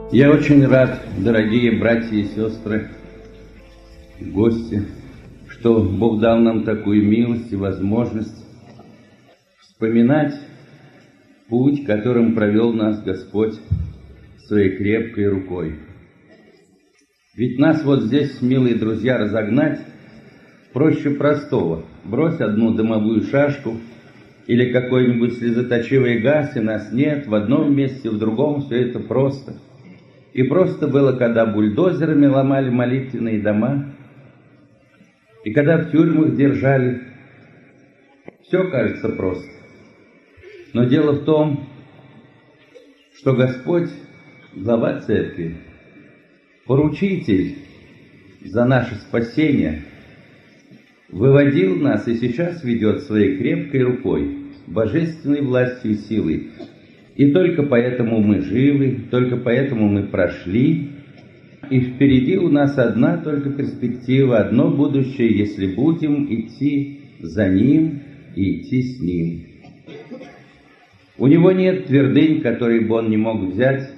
Я очень рад, дорогие братья и сестры, гости, что Бог дал нам такую милость и возможность вспоминать путь, которым провел нас Господь своей крепкой рукой. Ведь нас вот здесь, милые друзья, разогнать проще простого. Брось одну дымовую шашку или какой-нибудь слезоточивый газ, и нас нет в одном месте, в другом, все это просто. И просто было, когда бульдозерами ломали молитвенные дома, и когда в тюрьмах держали. Все кажется просто. Но дело в том, что Господь, глава церкви, поручитель за наше спасение, выводил нас и сейчас ведет своей крепкой рукой, божественной властью и силой. И только поэтому мы живы, только поэтому мы прошли. И впереди у нас одна только перспектива, одно будущее, если будем идти за Ним и идти с Ним. У Него нет твердынь, которые бы Он не мог взять.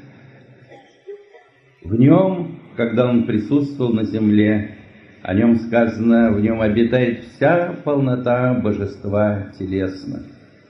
В Нем, когда Он присутствовал на земле, о Нем сказано, в Нем обитает вся полнота божества телесно.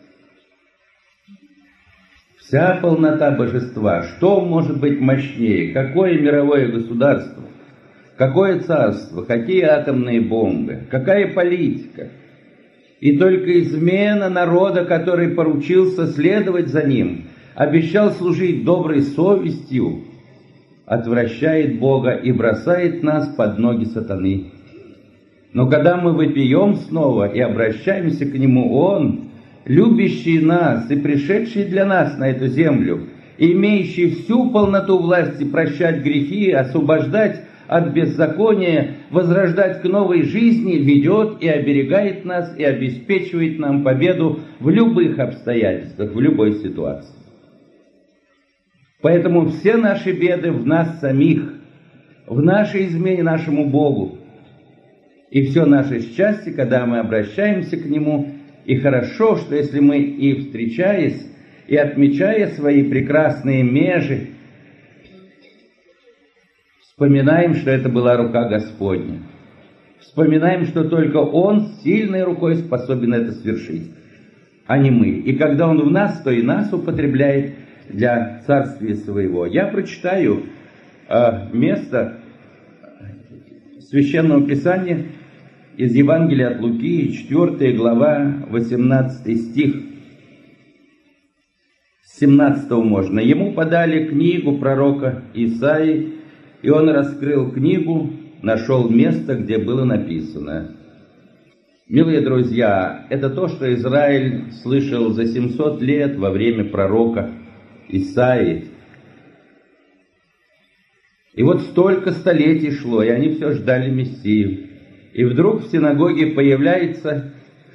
Вся полнота божества. Что может быть мощнее? Какое мировое государство? Какое царство? Какие атомные бомбы? Какая политика? И только измена народа, который поручился следовать за ним, обещал служить доброй совестью, отвращает Бога и бросает нас под ноги сатаны. Но когда мы вопием снова и обращаемся к Нему, Он, любящий нас и пришедший для нас на эту землю, имеющий всю полноту власти прощать грехи, освобождать от беззакония, возрождать к новой жизни, ведет и оберегает нас и обеспечивает нам победу в любых обстоятельствах, в любой ситуации. Поэтому все наши беды в нас самих, в нашей измене нашему Богу. И все наше счастье, когда мы обращаемся к Нему. И хорошо, что если мы и встречаясь, и отмечая свои прекрасные межи, вспоминаем, что это была рука Господня. Вспоминаем, что только Он сильной рукой способен это свершить, а не мы. И когда Он в нас, то и нас употребляет для царствия своего. Я прочитаю место Священного Писания из Евангелия от Луки, 4 глава, 18 стих. С 17 можно. Ему подали книгу пророка Исаии, и он раскрыл книгу, нашел место, где было написано. Милые друзья, это то, что Израиль слышал за 700 лет во время пророка Исаии. И вот столько столетий шло, и они все ждали Мессию. И вдруг в синагоге появляется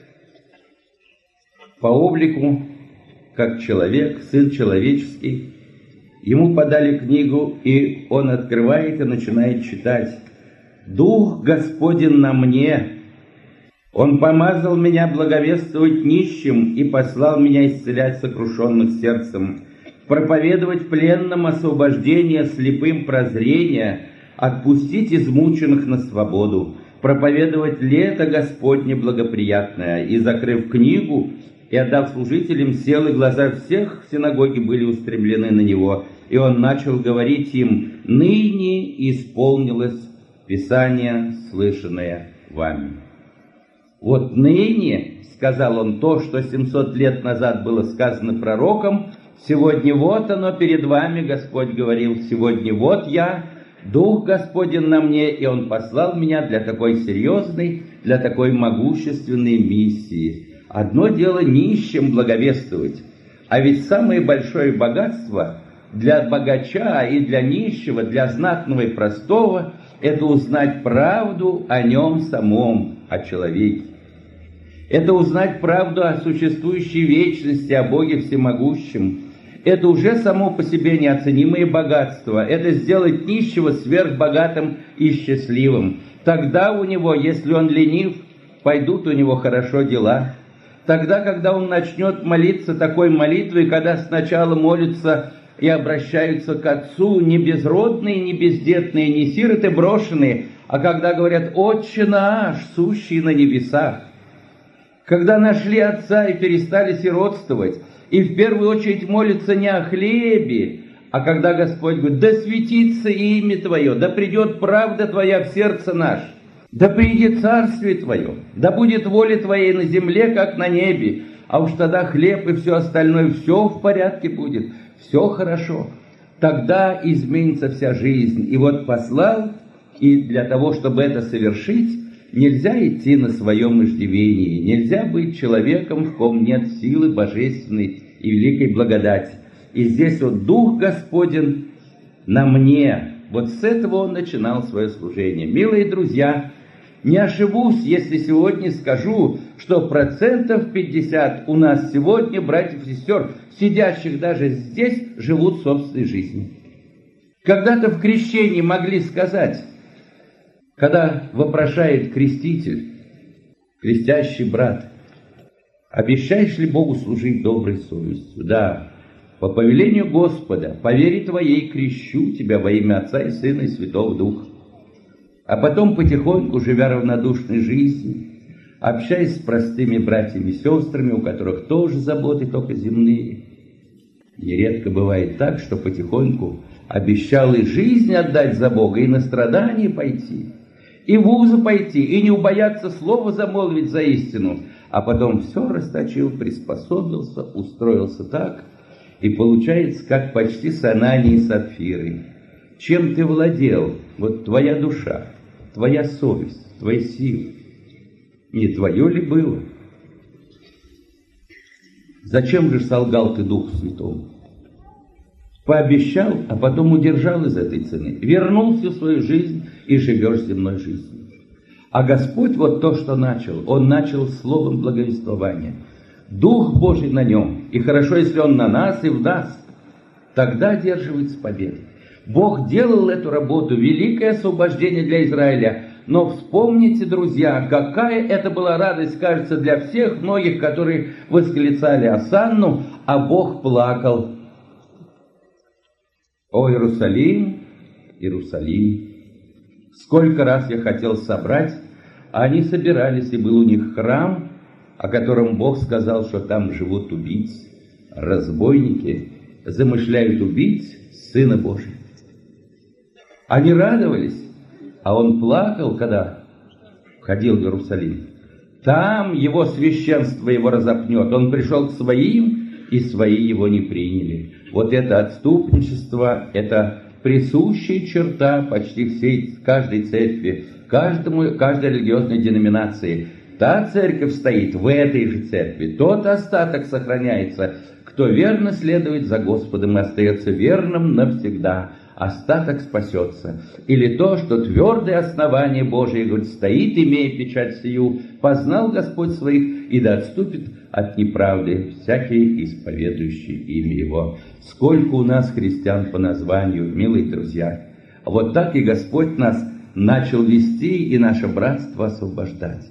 по облику, как человек, Сын Человеческий. Ему подали книгу, и он открывает и начинает читать. «Дух Господень на мне, Он помазал меня благовествовать нищим и послал меня исцелять сокрушенных сердцем, проповедовать пленным освобождение, слепым прозрение, отпустить измученных на свободу, проповедовать лето Господне благоприятное». И, закрыв книгу и отдав служителям, сел, и глаза всех в синагоге были устремлены на него. И он начал говорить им: «Ныне исполнилось Писание, слышанное вами». Вот ныне, сказал он, то, что 700 лет назад было сказано пророком, сегодня вот оно перед вами, Господь говорил, сегодня вот я, Дух Господень на мне, и Он послал меня для такой серьезной, для такой могущественной миссии. Одно дело нищим благовествовать, а ведь самое большое богатство для богача и для нищего, для знатного и простого – это узнать правду о нем самом, о человеке. Это узнать правду о существующей вечности, о Боге Всемогущем. Это уже само по себе неоценимое богатство. Это сделать нищего сверхбогатым и счастливым. Тогда у него, если он ленив, пойдут у него хорошо дела. Тогда, когда он начнет молиться такой молитвой, когда сначала молится и обращаются к Отцу не безродные, не бездетные, не сироты брошенные, а когда говорят «Отче наш, сущий на небесах». Когда нашли Отца и перестали сиротствовать, и в первую очередь молятся не о хлебе, а когда Господь говорит: «Да светится имя Твое, да придет правда Твоя в сердце наш, да придет царствие Твое, да будет воля Твоей на земле, как на небе». А уж тогда хлеб и все остальное, все в порядке будет, все хорошо. Тогда изменится вся жизнь. И вот послал, и для того, чтобы это совершить, нельзя идти на своем иждивении, нельзя быть человеком, в ком нет силы божественной и великой благодати. И здесь вот Дух Господень на мне. Вот с этого он начинал свое служение. Милые друзья, не ошибусь, если сегодня скажу, что 50% у нас сегодня, братьев и сестер, сидящих даже здесь, живут собственной жизнью. Когда-то в крещении могли сказать, когда вопрошает креститель, крестящий брат: «Обещаешь ли Богу служить доброй совестью?» «Да, по повелению Господа, по вере Твоей крещу Тебя во имя Отца и Сына и Святого Духа». А потом потихоньку, живя равнодушной жизнью, общаясь с простыми братьями и сестрами, у которых тоже заботы только земные, нередко бывает так, что потихоньку обещал и жизнь отдать за Бога, и на страдания пойти, и в вузы пойти, и не убояться слова замолвить за истину, а потом все расточил, приспособился, устроился так, и получается, как почти с Ананией и Сапфирой. Чем ты владел? Вот твоя душа, твоя совесть, твои силы. Не твое ли было? Зачем же солгал ты Духу Святому? Пообещал, а потом удержал из этой цены. Вернул всю свою жизнь и живешь земной жизнью. А Господь вот то, что начал, Он начал словом благовествования. Дух Божий на нем, и хорошо, если Он на нас и в нас, тогда одерживается победа. Бог делал эту работу, великое освобождение для Израиля. Но вспомните, друзья, какая это была радость, кажется, для всех многих, которые восклицали осанну, а Бог плакал. «О, Иерусалим, Иерусалим, сколько раз я хотел собрать, а они собирались, и был у них храм, о котором Бог сказал, что там живут убийцы, разбойники, замышляют убить Сына Божия». Они радовались, а он плакал, когда входил в Иерусалим. Там его священство его разопнет. Он пришел к своим, и свои его не приняли. Вот это отступничество, это присущая черта почти каждой церкви, каждой религиозной деноминации. Та церковь стоит в этой же церкви, тот остаток сохраняется. Кто верно следует за Господом и остается верным навсегда, остаток спасется. Или то, что твердое основание Божие, говорит, стоит, имея печать сию, познал Господь своих, и да отступит от неправды всякий исповедующий имя Его. Сколько у нас христиан по названию, милые друзья. Вот так и Господь нас начал вести и наше братство освобождать.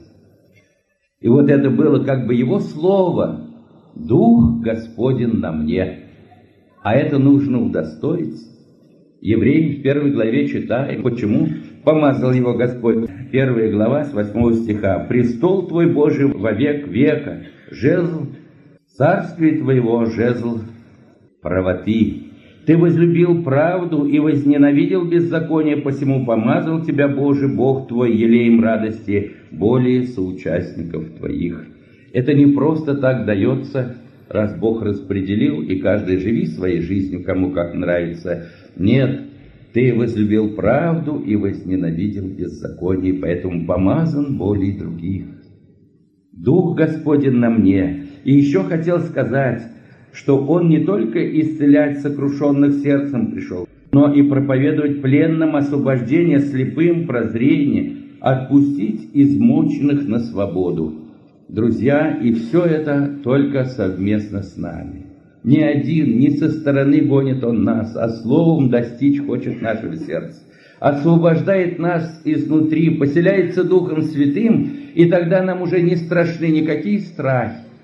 И вот это было как бы Его слово: «Дух Господень на мне». А это нужно удостоиться. Евреям в 1 главе читаем, почему помазал его Господь. 1 глава с 8 стиха. «Престол твой Божий во век века, жезл царствия твоего, жезл правоты. Ты возлюбил правду и возненавидел беззаконие, посему помазал тебя Божий Бог твой елеем радости более соучастников твоих». Это не просто так дается, раз Бог распределил, и каждый живи своей жизнью, кому как нравится. Нет, ты возлюбил правду и возненавидел беззаконие, поэтому помазан более других. Дух Господень на мне. И еще хотел сказать, что Он не только исцелять сокрушенных сердцем пришел, но и проповедовать пленным освобождение, слепым прозрение, отпустить измученных на свободу. Друзья, и все это только совместно с нами. Ни один, ни со стороны гонит Он нас, а словом достичь хочет нашего сердца. Освобождает нас изнутри, поселяется Духом Святым, и тогда нам уже не страшны никакие страхи.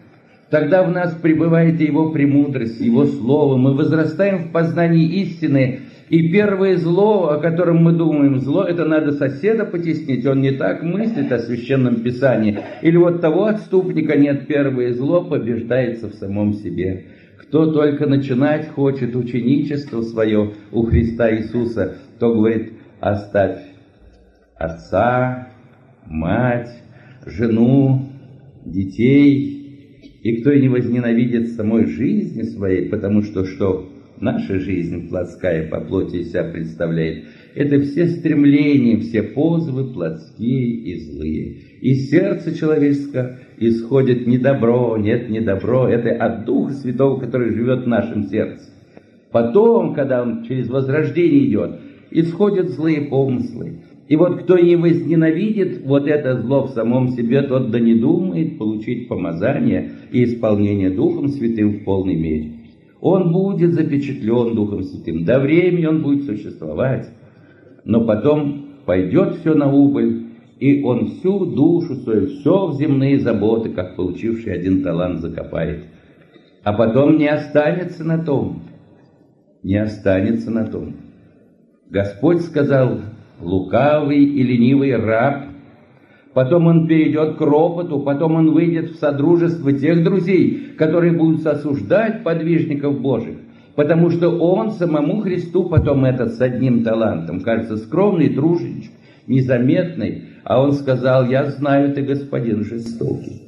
Тогда в нас пребывает Его премудрость, Его Слово. Мы возрастаем в познании истины. И первое зло, о котором мы думаем, зло, это надо соседа потеснить. Он не так мыслит о Священном Писании. Или вот того отступника нет. Первое зло побеждается в самом себе. Кто только начинать хочет ученичество свое у Христа Иисуса, то говорит: оставь отца, мать, жену, детей. И кто и не возненавидит самой жизни своей, потому что наша жизнь плотская по плоти из себя представляет, это все стремления, все позывы плотские и злые. Из сердца человеческого исходит не добро, нет, не добро, это от Духа Святого, который живет в нашем сердце. Потом, когда он через возрождение идет, исходят злые помыслы. И вот кто не возненавидит вот это зло в самом себе, тот да не думает получить помазание и исполнение Духом Святым в полной мере. Он будет запечатлен Духом Святым, до времени он будет существовать, но потом пойдет все на убыль, и он всю душу свою, все в земные заботы, как получивший один талант, закопает. А потом не останется на том, не останется на том. Господь сказал: лукавый и ленивый раб. Потом он перейдет к ропоту, потом он выйдет в содружество тех друзей, которые будут осуждать подвижников Божьих, потому что он самому Христу потом этот с одним талантом, кажется, скромный труженик, незаметный, а он сказал: я знаю, ты, господин, жестокий.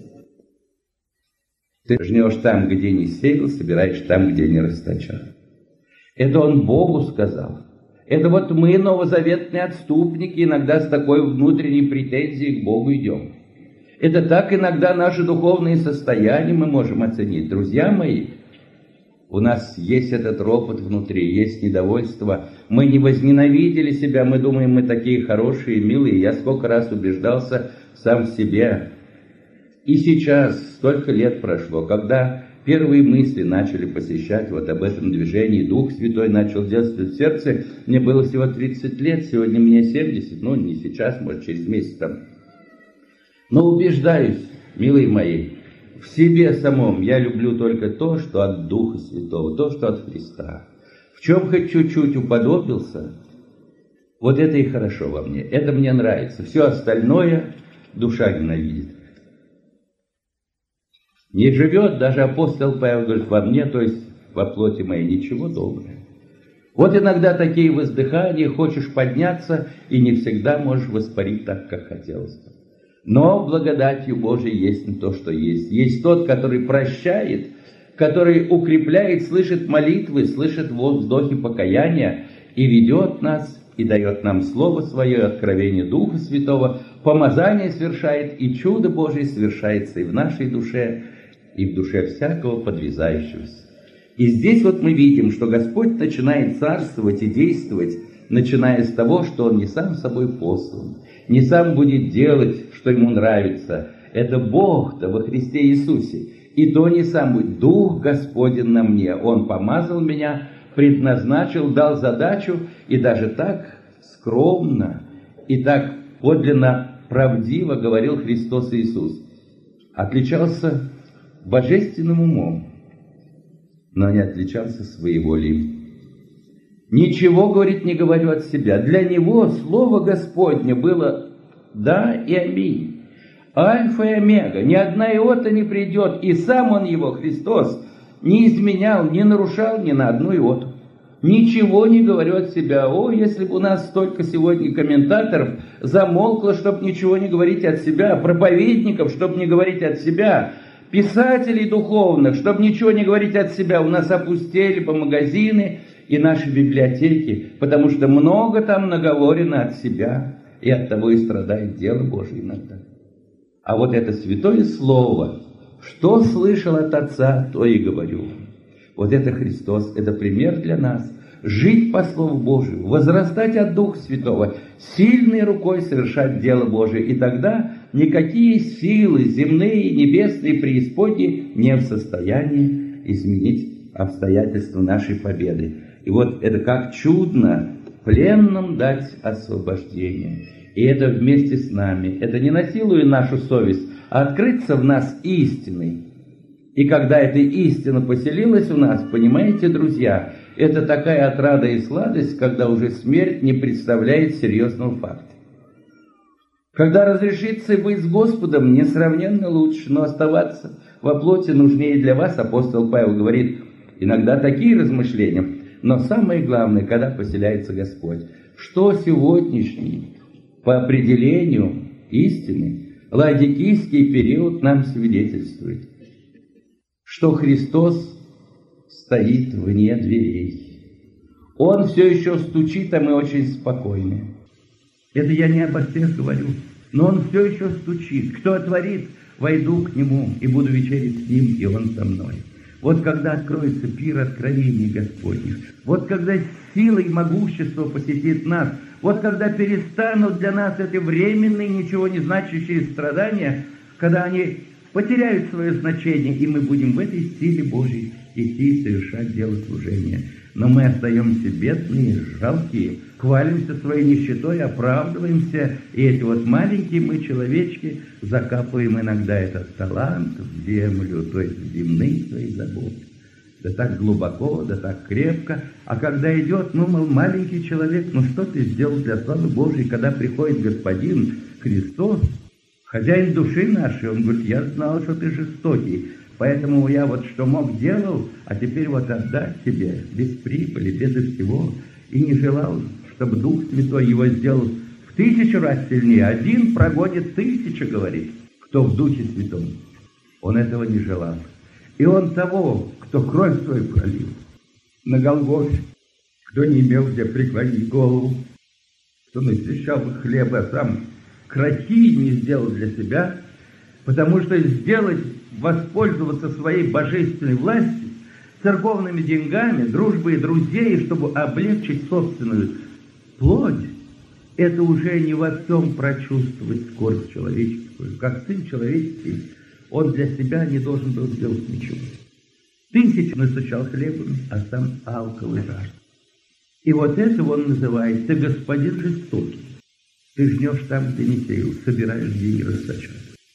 Ты жнешь там, где не сеял, собираешь там, где не расточал. Это он Богу сказал. Это вот мы, новозаветные отступники, иногда с такой внутренней претензией к Богу идем. Это так иногда наши духовные состояния мы можем оценить. Друзья мои, у нас есть этот ропот внутри, есть недовольство. Мы не возненавидели себя, мы думаем, мы такие хорошие, милые. Я сколько раз убеждался сам в себе. И сейчас, столько лет прошло, когда первые мысли начали посещать вот об этом движении, Дух Святой начал действовать в сердце. Мне было всего 30 лет, сегодня мне 70, ну не сейчас, может через месяц там. Но убеждаюсь, милые мои, в себе самом я люблю только то, что от Духа Святого, то, что от Христа. В чем хоть чуть-чуть уподобился, вот это и хорошо во мне, это мне нравится. Все остальное душа ненавидит. Не живет, даже апостол Павел говорит, во мне, то есть во плоти моей, ничего доброго. Вот иногда такие воздыхания, хочешь подняться, и не всегда можешь воспарить так, как хотелось бы. Но благодатью Божией есть не то, что есть. Есть тот, который прощает, который укрепляет, слышит молитвы, слышит вздохи покаяния и ведет нас, и дает нам Слово Свое, откровение Духа Святого, помазание совершает, и чудо Божие совершается и в нашей душе, и в душе всякого подвязающегося. И здесь вот мы видим, что Господь начинает царствовать и действовать, начиная с того, что Он не сам собой послан, не сам будет делать, что Ему нравится. Это Бог-то во Христе Иисусе. И то не сам будет. Дух Господень на мне. Он помазал меня, предназначил, дал задачу, и даже так скромно и так подлинно правдиво говорил Христос Иисус. Отличался божественным умом, но не отличался своеволием. Ничего, говорит, не говорю от себя. Для него Слово Господне было да и аминь. Альфа и омега. Ни одна иота не придет. И сам он его, Христос, не изменял, не нарушал ни на одну иоту. Ничего не говорю от себя. О, если бы у нас столько сегодня комментаторов замолкло, чтобы ничего не говорить от себя, проповедников, чтобы не говорить от себя, писателей духовных, чтобы ничего не говорить от себя. У нас опустели по магазины и наши библиотеки, потому что много там наговорено от себя, и от того и страдает дело Божие иногда. А вот это святое слово, что слышал от Отца, то и говорю. Вот это Христос, это пример для нас. Жить по Слову Божию, возрастать от Духа Святого, сильной рукой совершать дело Божие. И тогда никакие силы земные, небесные, преисподние не в состоянии изменить обстоятельства нашей победы. И вот это как чудно пленным дать освобождение. И это вместе с нами. Это не насилуя нашу совесть, а открыться в нас истиной. И когда эта истина поселилась у нас, понимаете, друзья, это такая отрада и сладость, когда уже смерть не представляет серьезного факта. Когда разрешится быть с Господом, несравненно лучше, но оставаться во плоти нужнее для вас, апостол Павел говорит, иногда такие размышления, но самое главное, когда поселяется Господь. Что сегодняшний, по определению истины, ладикийский период нам свидетельствует? Что Христос стоит вне дверей. Он все еще стучит, а мы очень спокойны. Это я не обо всех говорю, но Он все еще стучит. Кто отворит, войду к Нему и буду вечерить с Ним, и Он со мной. Вот когда откроется пир откровений Господних, вот когда сила и могущество посетит нас, вот когда перестанут для нас эти временные, ничего не значащие страдания, когда они потеряют свое значение, и мы будем в этой силе Божьей идти и совершать дело служения. Но мы остаемся бедные, жалкие, хвалимся своей нищетой, оправдываемся, и эти вот маленькие мы, человечки, закапываем иногда этот талант в землю, то есть в земные свои заботы. Да так глубоко, да так крепко. А когда идет, ну, мол, маленький человек, ну что ты сделал для славы Божьей, когда приходит Господин Христос, хозяин души нашей, Он говорит, я знал, что ты жестокий, поэтому я вот что мог делал, а теперь вот отдать тебе без прибыли, без всего, и не желал, чтобы Дух Святой его сделал в 1000 раз сильнее. Один прогонит 1000, говорит, кто в Духе Святом. Он этого не желал. И Он того, кто кровь свою пролил на Голгофе, кто не имел где преклонить голову, кто насыщал хлеба, а сам крохи не сделал для себя, потому что сделать, воспользоваться своей божественной властью, церковными деньгами, дружбой друзей, чтобы облегчить собственную плоть, это уже не во всем прочувствовать скорбь человеческую. Как Сын человеческий, Он для себя не должен был сделать ничего. 1000 насыщал хлебом, а сам алкал и жаждал. И вот этого Он называет: ты господин жестокий. Ты жнешь там, где не сеял, собираешь, где не расточал.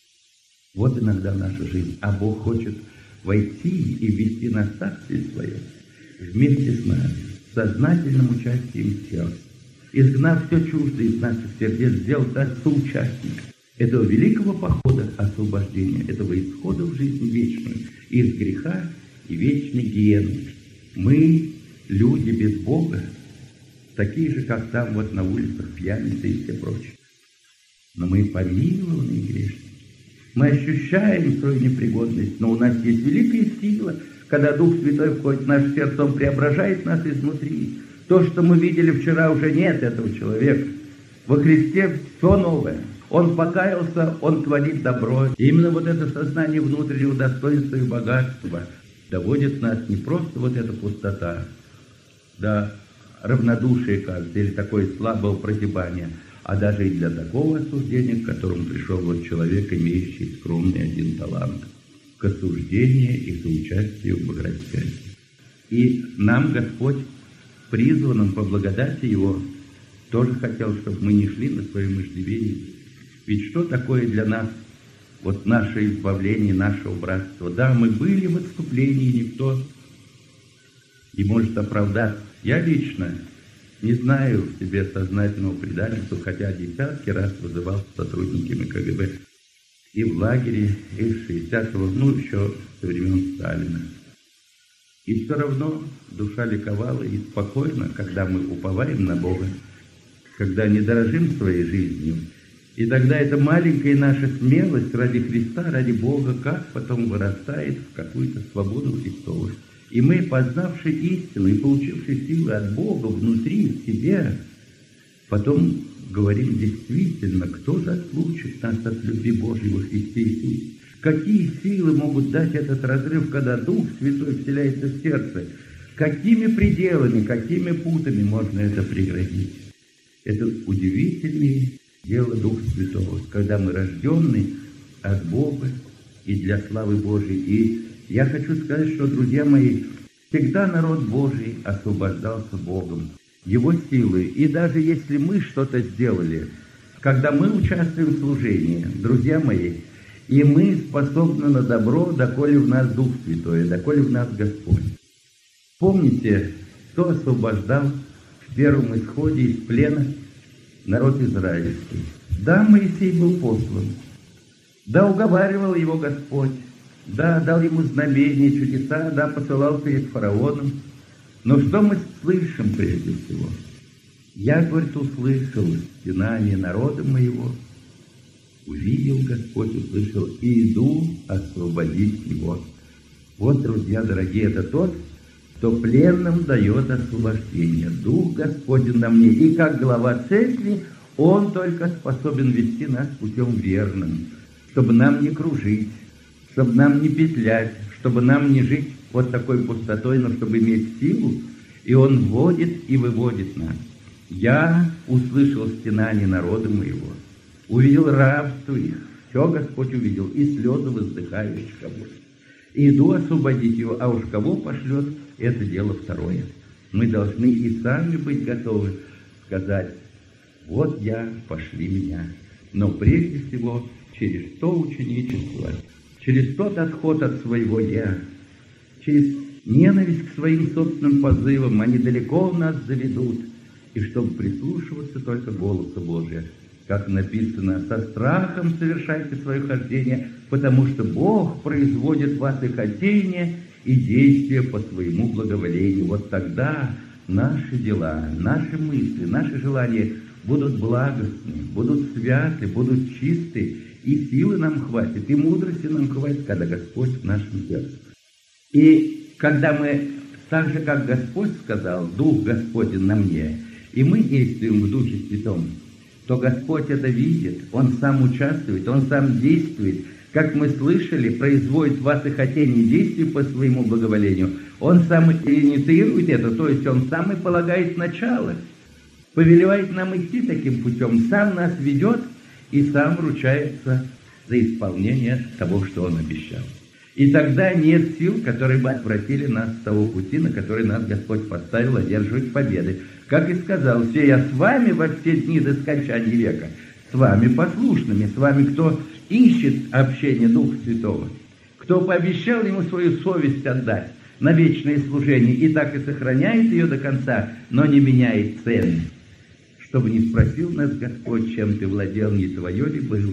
Вот иногда наша жизнь. А Бог хочет войти и ввести нас в Царствие Свое вместе с нами, с сознательным участием сердца, изгнав все чуждое из наших сердец, сделать нас соучастниками этого великого похода освобождения, этого исхода в жизнь вечную, из греха и вечной гиены. Мы, люди без Бога, такие же, как там вот на улицах пьяницы и все прочее. Но мы помилованные грешники. Мы ощущаем свою непригодность, но у нас есть великая сила, когда Дух Святой входит в наше сердце, Он преображает нас изнутри. То, что мы видели вчера, уже нет этого человека. Во Христе все новое. Он покаялся, Он творит добро. И именно вот это сознание внутреннего достоинства и богатства доводит нас не просто вот эта пустота, да, равнодушие, кажется, или такое слабое прозябание, а даже и для такого осуждения, к которому пришел вот человек, имеющий скромный один талант, к осуждению и соучастию в богатстве. И нам Господь, призванным по благодати Его, тоже хотел, чтобы мы не шли на своем иждивении. Ведь что такое для нас вот наше избавление, наше братство? Да, мы были в отступлении, никто не может оправдаться. Я лично не знаю в себе сознательного предательства, хотя десятки раз вызывал сотрудниками КГБ и в лагере, и в 60-го, ну, еще со времен Сталина. И все равно душа ликовала и спокойна, когда мы уповаем на Бога, когда не дорожим своей жизнью. И тогда эта маленькая наша смелость ради Христа, ради Бога, как потом вырастает в какую-то свободу Христову. И мы, познавшие истину и получившие силы от Бога внутри, в себе, потом говорим действительно, кто же отлучит нас от любви Божьей во Христе Иисусе? Какие силы могут дать этот разрыв, когда Дух Святой вселяется в сердце? Какими пределами, какими путами можно это преградить? Это удивительное дело Духа Святого, когда мы рождены от Бога и для славы Божьей. И я хочу сказать, что, друзья мои, всегда народ Божий освобождался Богом, Его силой. И даже если мы что-то сделали, когда мы участвуем в служении, друзья мои, И мы способны на добро, доколе в нас Дух Святой, доколе в нас Господь. Помните, кто освобождал в первом исходе из плена народ израильский? Да, Моисей был послан. Да, уговаривал его Господь. Да, дал ему знамения, чудеса. Да, посылал перед фараоном. Но что мы слышим прежде всего? Я, говорит, услышал стенание народа моего. Увидел Господь, услышал, и иду освободить его. Вот, друзья дорогие, это тот, кто пленным дает освобождение. Дух Господень на мне. И как глава церкви, Он только способен вести нас путем верным, чтобы нам не кружить, чтобы нам не петлять, чтобы нам не жить вот такой пустотой, но чтобы иметь силу, и Он вводит и выводит нас. Я услышал стенание народа моего, увидел рабство их, все Господь увидел, и слезы воздыхающих обоих. Иду освободить его, а уж кого пошлет, это дело второе. Мы должны и сами быть готовы сказать: вот я, пошли меня. Но прежде всего через то ученичество, через тот отход от своего «я», через ненависть к своим собственным позывам, они далеко нас заведут, и чтобы прислушиваться только голосу Божия. Как написано: со страхом совершайте свое хождение, потому что Бог производит в вас и хотение, и действия по своему благоволению. Вот тогда наши дела, наши мысли, наши желания будут благостны, будут святы, будут чисты, и силы нам хватит, и мудрости нам хватит, когда Господь в нашем сердце. И когда мы, так же, как Господь сказал, Дух Господень на мне, и мы действуем в Духе Святом, то Господь это видит, Он сам участвует, Он сам действует. Как мы слышали, производит в вас и хотение действий по своему благоволению. Он сам инициирует это, то есть Он сам и полагает начало, повелевает нам идти таким путем, сам нас ведет и сам ручается за исполнение того, что Он обещал. И тогда нет сил, которые бы отвратили нас с того пути, на который нас Господь поставил одерживать победы. Как и сказал: «Все я с вами во все дни до скончания века», с вами послушными, с вами, кто ищет общение Духа Святого, кто пообещал Ему свою совесть отдать на вечное служение, и так и сохраняет ее до конца, но не меняет цены. Чтобы не спросил нас Господь: чем ты владел, не твое ли было?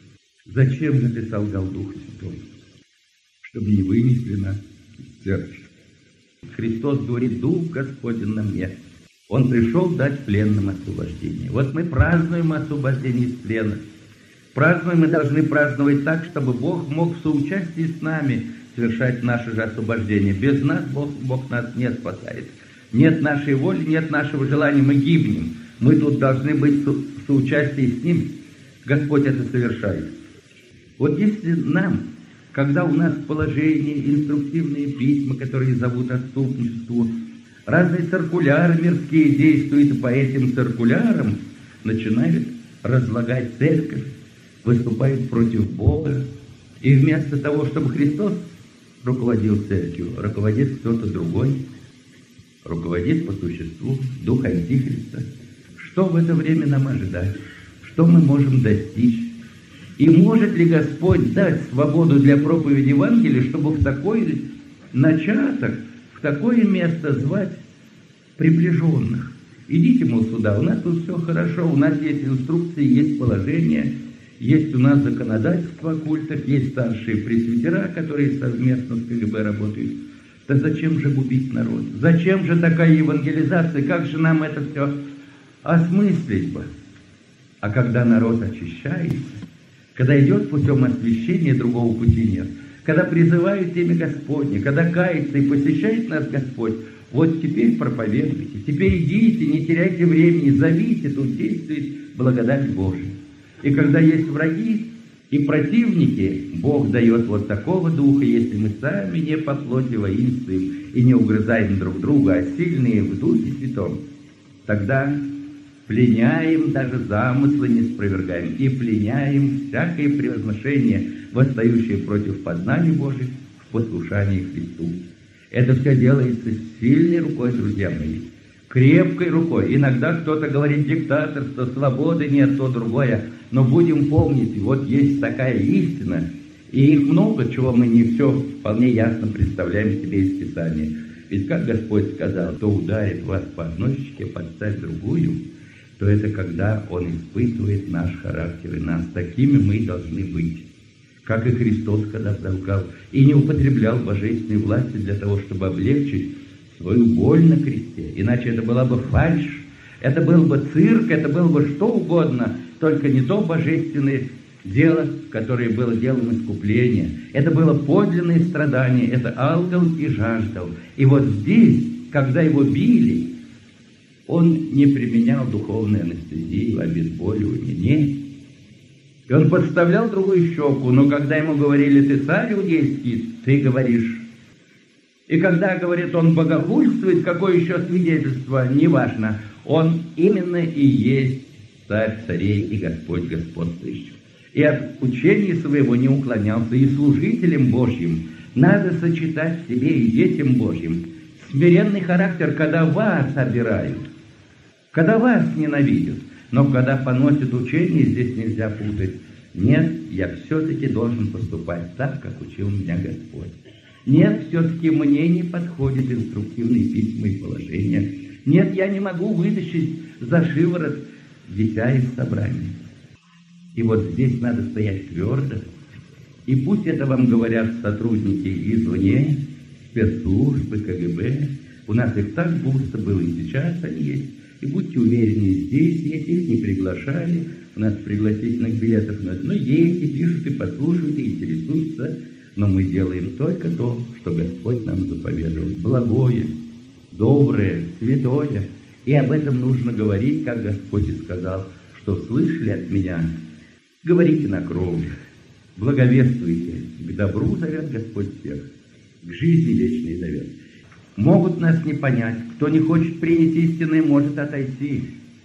Зачем же ты солгал Дух Святой? Чтобы не вынесли нас из церкви. Христос говорит: Дух Господень на мне. Он пришел дать пленным освобождение. Вот мы празднуем освобождение из плена. Празднуем, мы должны праздновать так, чтобы Бог мог в соучастии с нами совершать наше же освобождение. Без нас Бог нас не спасает. Нет нашей воли, нет нашего желания, мы гибнем. Мы тут должны быть в соучастии с Ним. Господь это совершает. Вот если нам, когда у нас положение, инструктивные письма, которые зовут отступничеству, разные циркуляры мирские действуют, и по этим циркулярам начинают разлагать церковь, выступают против Бога. И вместо того, чтобы Христос руководил церковью, руководит кто-то другой, руководит по существу дух Антихриста. Что в это время нам ожидать? Что мы можем достичь? И может ли Господь дать свободу для проповеди Евангелия, чтобы в такой начаток, в такое место звать приближенных? Идите, мол, сюда, у нас тут все хорошо, у нас есть инструкции, есть положение, есть у нас законодательство о культах, есть старшие пресвитера, которые совместно с КГБ работают. Да зачем же губить народ? Зачем же такая евангелизация? Как же нам это все осмыслить бы? А когда народ очищается, когда идет путем освящения, другого пути нет, когда призывают имя Господне, когда кается и посещает нас Господь, вот теперь проповедуйте, теперь идите, не теряйте времени, зовите, тут действует благодать Божия. И когда есть враги и противники, Бог дает вот такого духа, если мы сами не по плоти воинствуем и не угрызаем друг друга, а сильные в Духе Святом, тогда пленяем даже замыслы, не спровергаем, и пленяем всякое превозношение, восстающее против познания Божьих в послушании Христу. Это все делается сильной рукой, друзья мои, крепкой рукой. Иногда кто-то говорит: диктаторство, свободы нет, то другое. Но будем помнить, вот есть такая истина, И их много, чего мы не все вполне ясно представляем себе из Писания. Ведь как Господь сказал, кто ударит вас по одной щеке, подставь другую, то это когда Он испытывает наш характер и нас. Такими мы должны быть. Как и Христос, когда толкал и не употреблял божественной власти для того, чтобы облегчить свою боль на кресте. Иначе это была бы фальшь, это был бы цирк, это было бы что угодно, только не то божественное дело, которое было делом искупления. Это было подлинное страдание, это алкал и жаждал. И вот здесь, когда его били, он не применял духовной анестезии, обезболивания, нет. И он подставлял другую щеку, но когда ему говорили, ты царь иудейский, ты говоришь. И когда, говорит, он богохульствует, какое еще свидетельство, неважно, он именно и есть царь царей и Господь господствующих. И от учения своего не уклонялся, и служителям Божьим надо сочетать в себе и детям Божьим смиренный характер, когда вас обирают, когда вас ненавидят. Но когда поносят учение, здесь нельзя путать. Нет, я все-таки должен поступать так, как учил меня Господь. Нет, все-таки мне не подходят инструктивные письма и положения. Нет, я не могу вытащить за шиворот дитя из собрания. И вот здесь надо стоять твердо. И пусть это вам говорят сотрудники извне, спецслужбы, КГБ. У нас их так густо было, и сейчас они есть. И будьте уверены, здесь есть, их не приглашали, у нас пригласительных билетов нет. Но есть, и пишут, и послушают, и интересуются. Но мы делаем только то, что Господь нам заповедовал. Благое, доброе, святое. И об этом нужно говорить, как Господь и сказал, что слышали от меня. Говорите на кровлях, благовествуйте. К добру зовет Господь всех, к жизни вечной зовет. Могут нас не понять. Кто не хочет принять истины, может отойти.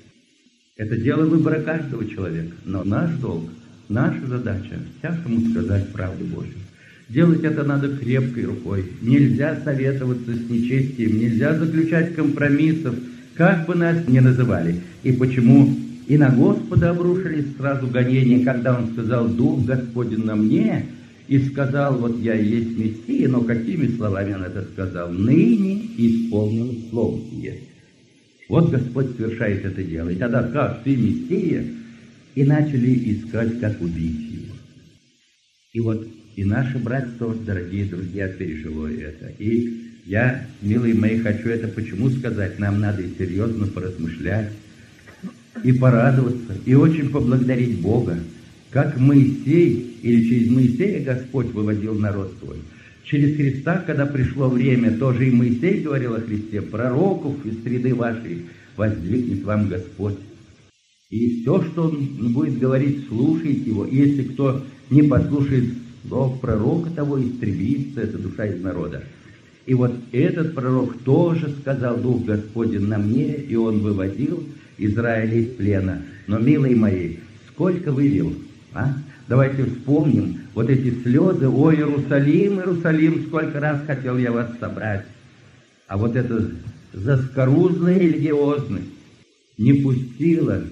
Это дело выбора каждого человека. Но наш долг, наша задача всякому сказать правду Божью. Делать это надо крепкой рукой. Нельзя советоваться с нечестием, нельзя заключать компромиссов, как бы нас ни называли. И почему и на Господа обрушились сразу гонения, когда Он сказал, Дух Господень на мне, и сказал, вот я и есть Мессия, но какими словами Он это сказал? Ныне исполнил слово сие. Вот Господь совершает это дело. И тогда как ты Мессия? И начали искать, как убить его. И вот и наше братство, дорогие друзья, пережило это. И я, милые мои, хочу это почему сказать? Нам надо и серьезно поразмышлять, и порадоваться, и очень поблагодарить Бога. Как Моисей, или через Моисея Господь выводил народ свой. Через Христа, когда пришло время, тоже и Моисей говорил о Христе, пророков из среды вашей воздвигнет вам Господь. И все, что Он будет говорить, слушайте Его. И если кто не послушает слов пророка того, истребится эта душа из народа. И вот этот пророк тоже сказал, Дух Господень на мне, и он выводил Израиля из плена. Но, милые мои, сколько вывел? Давайте вспомним вот эти слезы. О, Иерусалим, Иерусалим, сколько раз хотел я вас собрать. А вот эта заскорузлая религиозность не пустила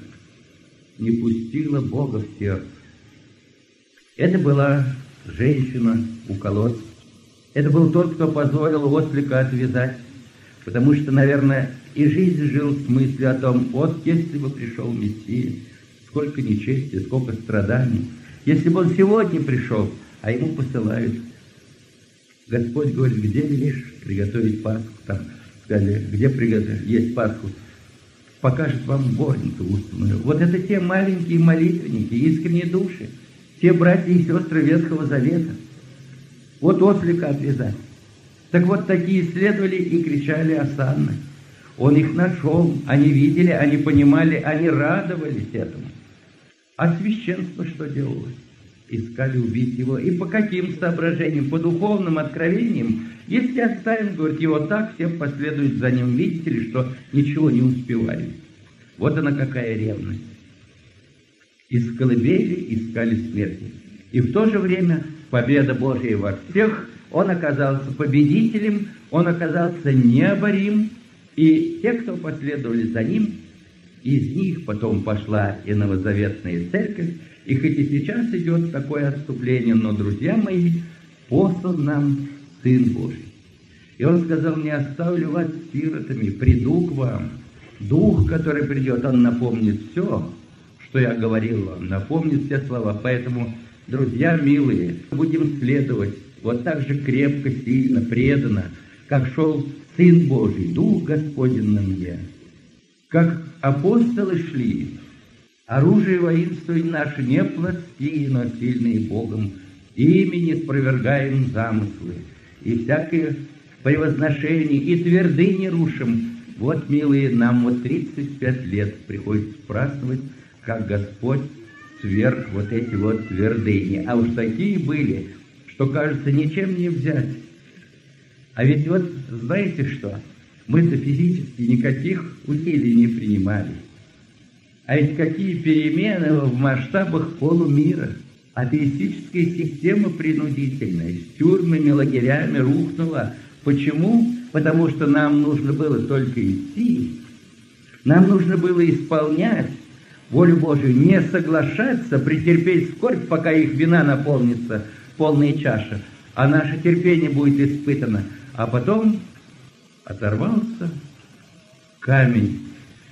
Бога в сердце. Это была женщина у колодца. Это был тот, кто позволил ослика отвязать. Потому что, наверное, и жизнь жил с мыслью о том, вот если бы пришел Мессия, сколько нечестия, сколько страданий. Если бы он сегодня пришел, а ему посылают. Господь говорит, где велишь приготовить Пасху? Там сказали, где приготовить, есть Пасху? Покажет вам горницу устную. Вот это те маленькие молитвенники, искренние души, те братья и сестры Ветхого Завета. Вот ослика отвязать. Так вот, такие следовали и кричали осанны. Он их нашел, они видели, они понимали, они радовались этому. А священство что делало? Искали убить его. И по каким соображениям? По духовным откровениям. Если оставим, говорит, его так, все последуют за ним. Видите ли, что ничего не успевали. Вот она какая ревность. Из колыбели искали смерти. И в то же время победа Божия во всех. Он оказался победителем, он оказался необорим. И те, кто последовали за ним, Из них потом пошла и новозаветная церковь, и хоть и сейчас идет такое отступление, но, друзья мои, послан нам Сын Божий. И Он сказал: не оставлю вас сиротами, приду к вам. Дух, который придет, Он напомнит все, что я говорил вам, напомнит все слова. Поэтому, друзья милые, будем следовать вот так же крепко, сильно, преданно, как шел Сын Божий, Дух Господень на мне. Как апостолы шли, оружие воинствования наше не плотские, но сильные Богом, ими не спровергаем замыслы, и всякое превозношение, и твердыни рушим. Вот, милые, нам вот 35 лет приходится праздновать, как Господь сверг вот эти вот твердыни. А уж такие были, что, кажется, ничем не взять. А ведь вот, знаете что, мы-то физически никаких усилий не принимали. А ведь какие перемены в масштабах полумира. Атеистическая система принудительная, с тюрьмами, лагерями рухнула. Почему? Потому что нам нужно было только идти. Нам нужно было исполнять волю Божию, не соглашаться, претерпеть скорбь, пока их вина наполнится, полная чаша, а наше терпение будет испытано. А потом оторвался камень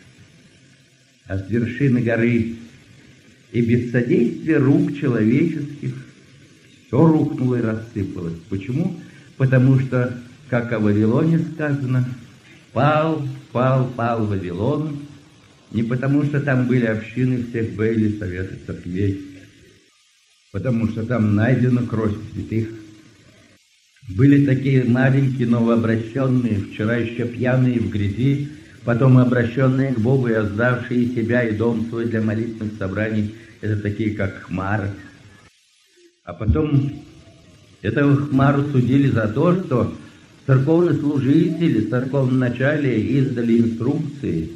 от вершины горы, и без содействия рук человеческих все рухнуло и рассыпалось. Почему? Потому что, как о Вавилоне сказано, пал Вавилон, не потому что там были общины всех Бейли, советы церквей, потому что там найдена кровь святых. Были такие маленькие новообращенные, вчера еще пьяные в грязи, потом обращенные к Богу и отдавшие себя и дом свой для молитвенных собраний, это такие, как Хмары. А потом этого Хмару судили за то, что церковные служители в церковном начале издали инструкции,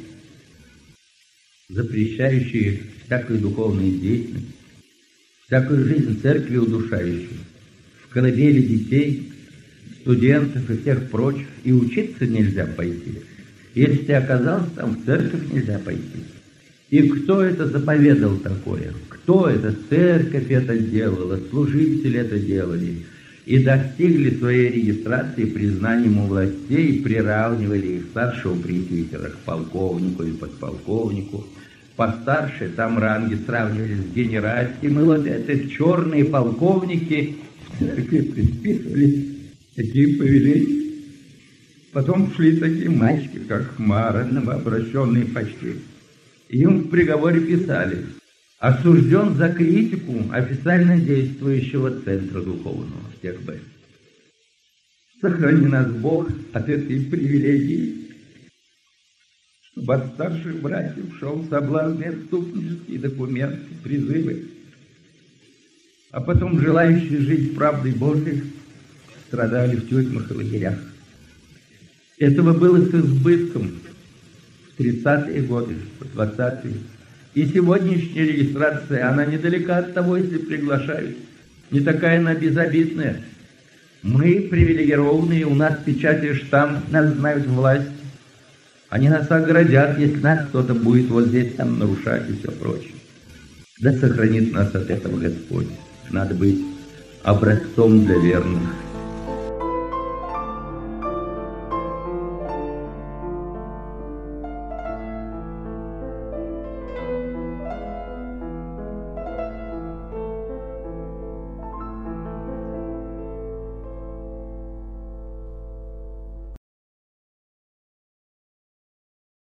запрещающие всякую духовную деятельность, всякую жизнь церкви удушающую, в колыбели детей, студентов и всех прочих, и учиться нельзя пойти. Если ты оказался там, в церковь нельзя пойти. И кто это заповедал такое? Кто это? Церковь это делала, служители это делали. И достигли своей регистрации признанием у властей, приравнивали их старшего пресвитера к полковнику и подполковнику. Постарше там ранги сравнивали с генеральским. И вот эти черные полковники в церкви предписывали такие повеления. Потом шли такие мальчики, как Хмара, новообращенные почти. Им в приговоре писали: осужден за критику официально действующего центра духовного всех Б. Сохрани нас, Бог, от этой привилегии, чтобы от старших братьев шел соблазн и отступнические документы, призывы. А потом желающие жить правдой Божией страдали в тюрьмах и лагерях. Этого было с избытком в 30-е годы, в 20-е. И сегодняшняя регистрация, она недалека от того, если приглашают. Не такая она безобидная. Мы привилегированные, у нас печать и штамп, нас знают власть. Они нас оградят, если нас кто-то будет вот здесь там нарушать и все прочее. Да сохранит нас от этого Господь. Надо быть образцом для верных.